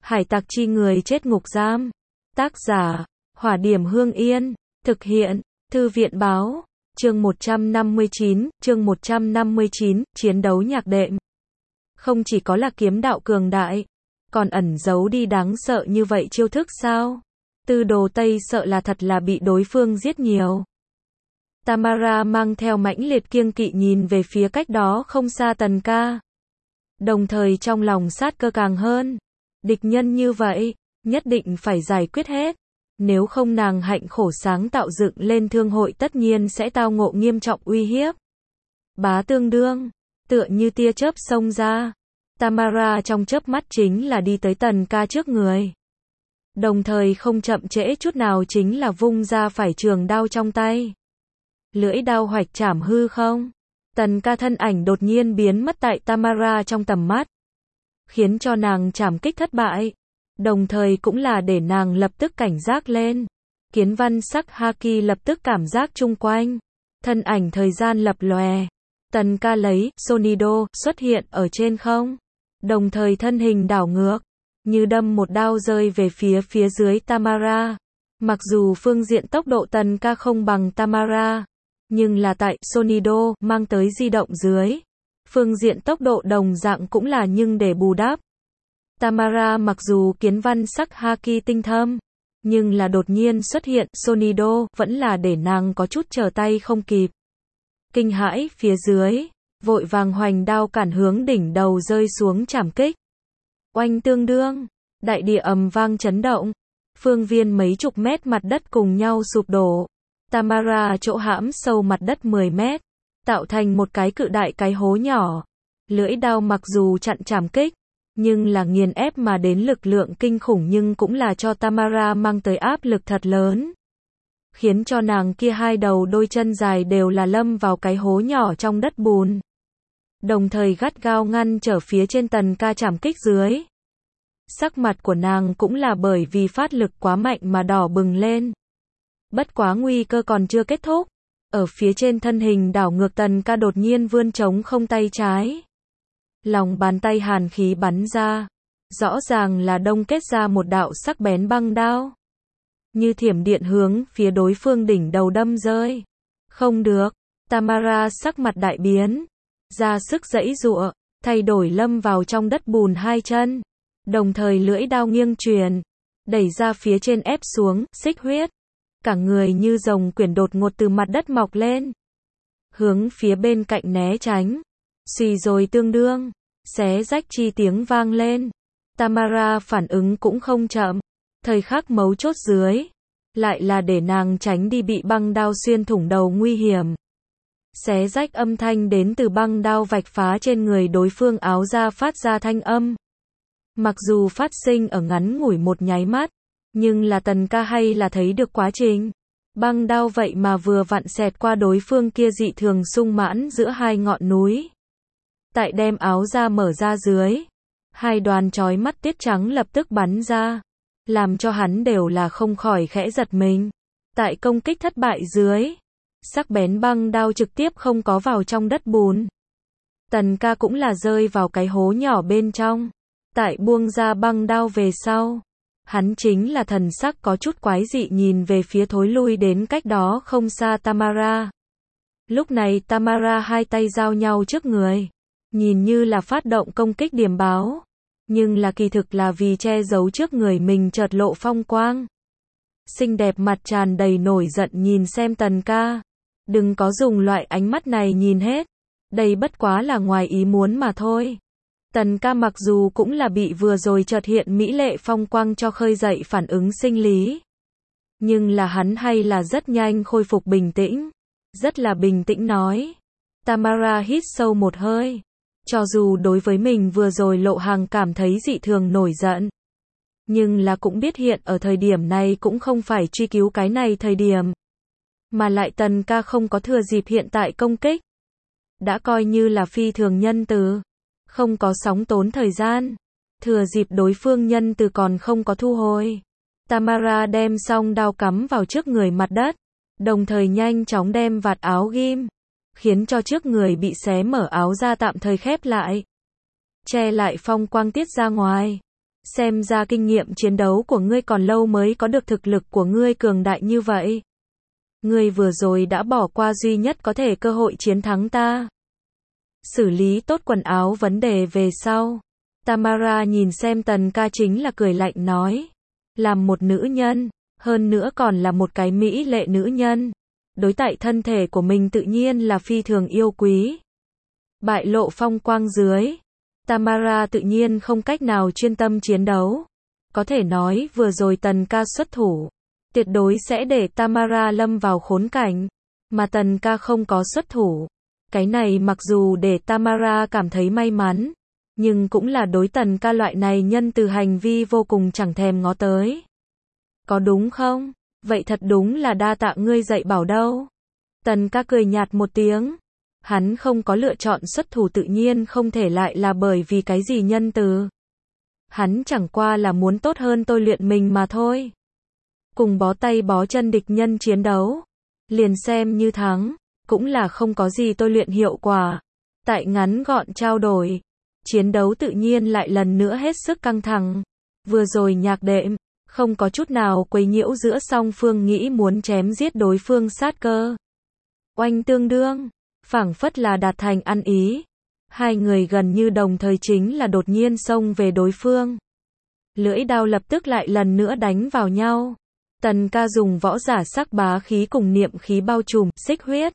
Hải tặc chi người chết ngục giam. Tác giả, Hỏa Điểm Hương Yên. Thực hiện, Thư viện báo. Chương 159, chiến đấu nhạc đệm. Không chỉ có là kiếm đạo cường đại, còn ẩn giấu đi đáng sợ như vậy chiêu thức sao? Tư Đồ Tây sợ là thật là bị đối phương giết nhiều. Tamara mang theo mãnh liệt kiêng kỵ nhìn về phía cách đó không xa Tần Ca. Đồng thời trong lòng sát cơ càng hơn. Địch nhân như vậy, nhất định phải giải quyết hết. Nếu không nàng hạnh khổ sáng tạo dựng lên thương hội tất nhiên sẽ tao ngộ nghiêm trọng uy hiếp. Bá tương đương, tựa như tia chớp xông ra. Tamara trong chớp mắt chính là đi tới Tần Ca trước người. Đồng thời không chậm trễ chút nào chính là vung ra phải trường đao trong tay. Lưỡi đao hoạch chảm hư không. Tần Ca thân ảnh đột nhiên biến mất tại Tamara trong tầm mắt. Khiến cho nàng chảm kích thất bại. Đồng thời cũng là để nàng lập tức cảnh giác lên. Kiến văn sắc Haki lập tức cảm giác chung quanh. Thân ảnh thời gian lập lòe. Tần Ca lấy Sonido xuất hiện ở trên không. Đồng thời thân hình đảo ngược. Như đâm một đao rơi về phía dưới Tamara. Mặc dù phương diện tốc độ Tần Ca không bằng Tamara. Nhưng là tại Sonido mang tới di động dưới. Phương diện tốc độ đồng dạng cũng là nhưng để bù đắp. Tamara mặc dù kiến văn sắc Haki tinh thâm. Nhưng là đột nhiên xuất hiện Sonido vẫn là để nàng có chút trở tay không kịp. Kinh hãi phía dưới. Vội vàng hoành đao cản hướng đỉnh đầu rơi xuống chảm kích. Oanh tương đương. Đại địa ầm vang chấn động. Phương viên mấy chục mét mặt đất cùng nhau sụp đổ. Tamara chỗ hãm sâu mặt đất 10 mét. Tạo thành một cái cự đại cái hố nhỏ. Lưỡi đao mặc dù chặn chảm kích. Nhưng là nghiền ép mà đến lực lượng kinh khủng nhưng cũng là cho Tamara mang tới áp lực thật lớn. Khiến cho nàng kia hai đầu đôi chân dài đều là lâm vào cái hố nhỏ trong đất bùn. Đồng thời gắt gao ngăn trở phía trên Tần Ca chảm kích dưới. Sắc mặt của nàng cũng là bởi vì phát lực quá mạnh mà đỏ bừng lên. Bất quá nguy cơ còn chưa kết thúc. Ở phía trên thân hình đảo ngược Tần Ca đột nhiên vươn trống không tay trái. Lòng bàn tay hàn khí bắn ra. Rõ ràng là đông kết ra một đạo sắc bén băng đao. Như thiểm điện hướng phía đối phương đỉnh đầu đâm rơi. Không được. Tamara sắc mặt đại biến. Ra sức giãy giụa. Thay đổi lâm vào trong đất bùn hai chân. Đồng thời lưỡi đao nghiêng truyền. Đẩy ra phía trên ép xuống, xích huyết. Cả người như rồng quyển đột ngột từ mặt đất mọc lên. Hướng phía bên cạnh né tránh. Xùy rồi tương đương. Xé rách chi tiếng vang lên. Tamara phản ứng cũng không chậm. Thời khắc mấu chốt dưới. Lại là để nàng tránh đi bị băng đao xuyên thủng đầu nguy hiểm. Xé rách âm thanh đến từ băng đao vạch phá trên người đối phương áo ra phát ra thanh âm. Mặc dù phát sinh ở ngắn ngủi một nháy mắt. Nhưng là Tần Ca hay là thấy được quá trình. Băng đao vậy mà vừa vặn xẹt qua đối phương kia dị thường sung mãn giữa hai ngọn núi. Tại đem áo ra mở ra dưới. Hai đoàn chói mắt tiết trắng lập tức bắn ra. Làm cho hắn đều là không khỏi khẽ giật mình. Tại công kích thất bại dưới. Sắc bén băng đao trực tiếp không có vào trong đất bùn. Tần Ca cũng là rơi vào cái hố nhỏ bên trong. Tại buông ra băng đao về sau. Hắn chính là thần sắc có chút quái dị nhìn về phía thối lui đến cách đó không xa Tamara. Lúc này Tamara hai tay giao nhau trước người. Nhìn như là phát động công kích điểm báo. Nhưng là kỳ thực là vì che giấu trước người mình chợt lộ phong quang. Xinh đẹp mặt tràn đầy nổi giận nhìn xem Tần Ca. Đừng có dùng loại ánh mắt này nhìn hết. Đây bất quá là ngoài ý muốn mà thôi. Tần Ca mặc dù cũng là bị vừa rồi chợt hiện mỹ lệ phong quang cho khơi dậy phản ứng sinh lý. Nhưng là hắn hay là rất nhanh khôi phục bình tĩnh. Rất là bình tĩnh nói. Tamara hít sâu một hơi. Cho dù đối với mình vừa rồi lộ hàng cảm thấy dị thường nổi giận. Nhưng là cũng biết hiện ở thời điểm này cũng không phải truy cứu cái này thời điểm. Mà lại Tần Ca không có thừa dịp hiện tại công kích. Đã coi như là phi thường nhân từ. Không có sóng tốn thời gian. Thừa dịp đối phương nhân từ còn không có thu hồi. Tamara đem xong đao cắm vào trước người mặt đất. Đồng thời nhanh chóng đem vạt áo ghim. Khiến cho trước người bị xé mở áo ra tạm thời khép lại. Che lại phong quang tiết ra ngoài. Xem ra kinh nghiệm chiến đấu của ngươi còn lâu mới có được thực lực của ngươi cường đại như vậy. Ngươi vừa rồi đã bỏ qua duy nhất có thể cơ hội chiến thắng ta. Xử lý tốt quần áo vấn đề về sau. Tamara nhìn xem Tần Ca chính là cười lạnh nói. Làm một nữ nhân, hơn nữa còn là một cái mỹ lệ nữ nhân. Đối tại thân thể của mình tự nhiên là phi thường yêu quý. Bại lộ phong quang dưới. Tamara tự nhiên không cách nào chuyên tâm chiến đấu. Có thể nói vừa rồi Tần Ca xuất thủ. Tuyệt đối sẽ để Tamara lâm vào khốn cảnh. Mà Tần Ca không có xuất thủ. Cái này mặc dù để Tamara cảm thấy may mắn. Nhưng cũng là đối Tần Ca loại này nhân từ hành vi vô cùng chẳng thèm ngó tới. Có đúng không? Vậy thật đúng là đa tạ ngươi dạy bảo đâu. Tần Ca cười nhạt một tiếng. Hắn không có lựa chọn xuất thủ tự nhiên không thể lại là bởi vì cái gì nhân từ. Hắn chẳng qua là muốn tốt hơn tôi luyện mình mà thôi. Cùng bó tay bó chân địch nhân chiến đấu. Liền xem như thắng. Cũng là không có gì tôi luyện hiệu quả. Tại ngắn gọn trao đổi. Chiến đấu tự nhiên lại lần nữa hết sức căng thẳng. Vừa rồi nhạc đệm. Không có chút nào quấy nhiễu giữa song phương nghĩ muốn chém giết đối phương sát cơ. Oanh tương đương. Phảng phất là đạt thành ăn ý. Hai người gần như đồng thời chính là đột nhiên xông về đối phương. Lưỡi đao lập tức lại lần nữa đánh vào nhau. Tần Ca dùng võ giả sắc bá khí cùng niệm khí bao trùm, xích huyết.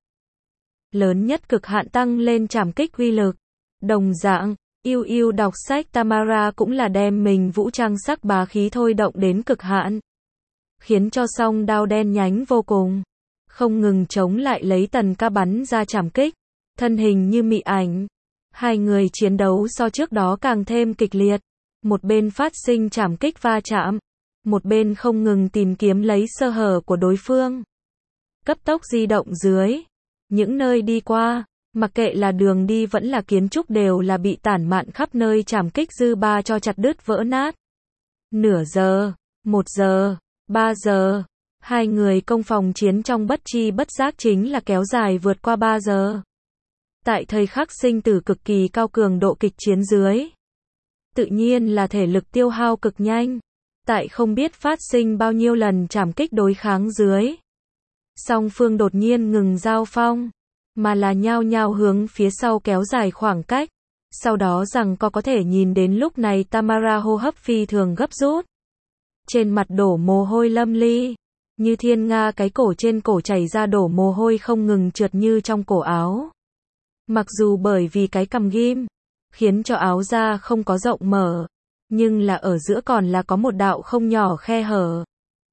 Lớn nhất cực hạn tăng lên trảm kích uy lực. Đồng dạng, yêu đọc sách Tamara cũng là đem mình vũ trang sắc bá khí thôi động đến cực hạn. Khiến cho song đao đen nhánh vô cùng. Không ngừng chống lại lấy Tần Ca bắn ra trảm kích. Thân hình như mị ảnh. Hai người chiến đấu so trước đó càng thêm kịch liệt. Một bên phát sinh trảm kích va chạm. Một bên không ngừng tìm kiếm lấy sơ hở của đối phương. Cấp tốc di động dưới. Những nơi đi qua, mặc kệ là đường đi vẫn là kiến trúc đều là bị tản mạn khắp nơi trảm kích dư ba cho chặt đứt vỡ nát. Nửa giờ, 1 giờ, 3 giờ. Hai người công phòng chiến trong bất chi bất giác chính là kéo dài vượt qua 3 giờ. Tại thời khắc sinh tử cực kỳ cao cường độ kịch chiến dưới. Tự nhiên là thể lực tiêu hao cực nhanh. Tại không biết phát sinh bao nhiêu lần trảm kích đối kháng dưới. Song phương đột nhiên ngừng giao phong. Mà là nhao nhao hướng phía sau kéo dài khoảng cách. Sau đó rằng có thể nhìn đến lúc này Tamara hô hấp phi thường gấp rút. Trên mặt đổ mồ hôi lâm ly. Như thiên nga cái cổ trên cổ chảy ra đổ mồ hôi không ngừng trượt như trong cổ áo. Mặc dù bởi vì cái cằm ghim, khiến cho áo da không có rộng mở, nhưng là ở giữa còn là có một đạo không nhỏ khe hở.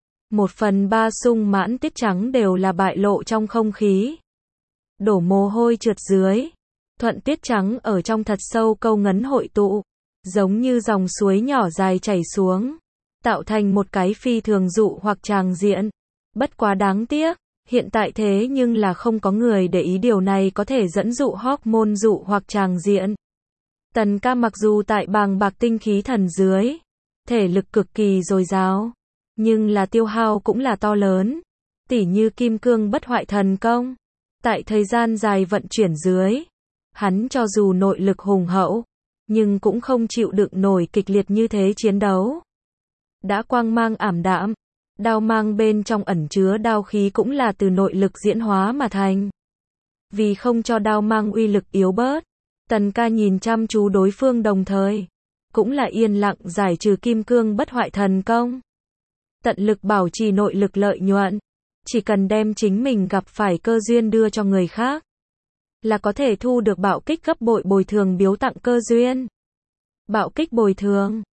1/3 sung mãn tiết trắng đều là bại lộ trong không khí. Đổ mồ hôi trượt dưới, thuận tiết trắng ở trong thật sâu câu ngấn hội tụ, giống như dòng suối nhỏ dài chảy xuống, tạo thành một cái phi thường dụ hoặc tràng diện. Bất quá đáng tiếc, hiện tại thế nhưng là không có người để ý điều này có thể dẫn dụ hormone dụ hoặc tràng diện. Tần Ca mặc dù tại bàng bạc tinh khí thần dưới, thể lực cực kỳ dồi dào, nhưng là tiêu hao cũng là to lớn, tỉ như kim cương bất hoại thần công. Tại thời gian dài vận chuyển dưới, hắn cho dù nội lực hùng hậu, nhưng cũng không chịu đựng nổi kịch liệt như thế chiến đấu. Đã quang mang ảm đạm, đao mang bên trong ẩn chứa đao khí cũng là từ nội lực diễn hóa mà thành. Vì không cho đao mang uy lực yếu bớt, Tần Ca nhìn chăm chú đối phương đồng thời, cũng là yên lặng giải trừ kim cương bất hoại thần công. Tận lực bảo trì nội lực lợi nhuận, chỉ cần đem chính mình gặp phải cơ duyên đưa cho người khác, là có thể thu được bạo kích gấp bội bồi thường biếu tặng cơ duyên. Bạo kích bồi thường,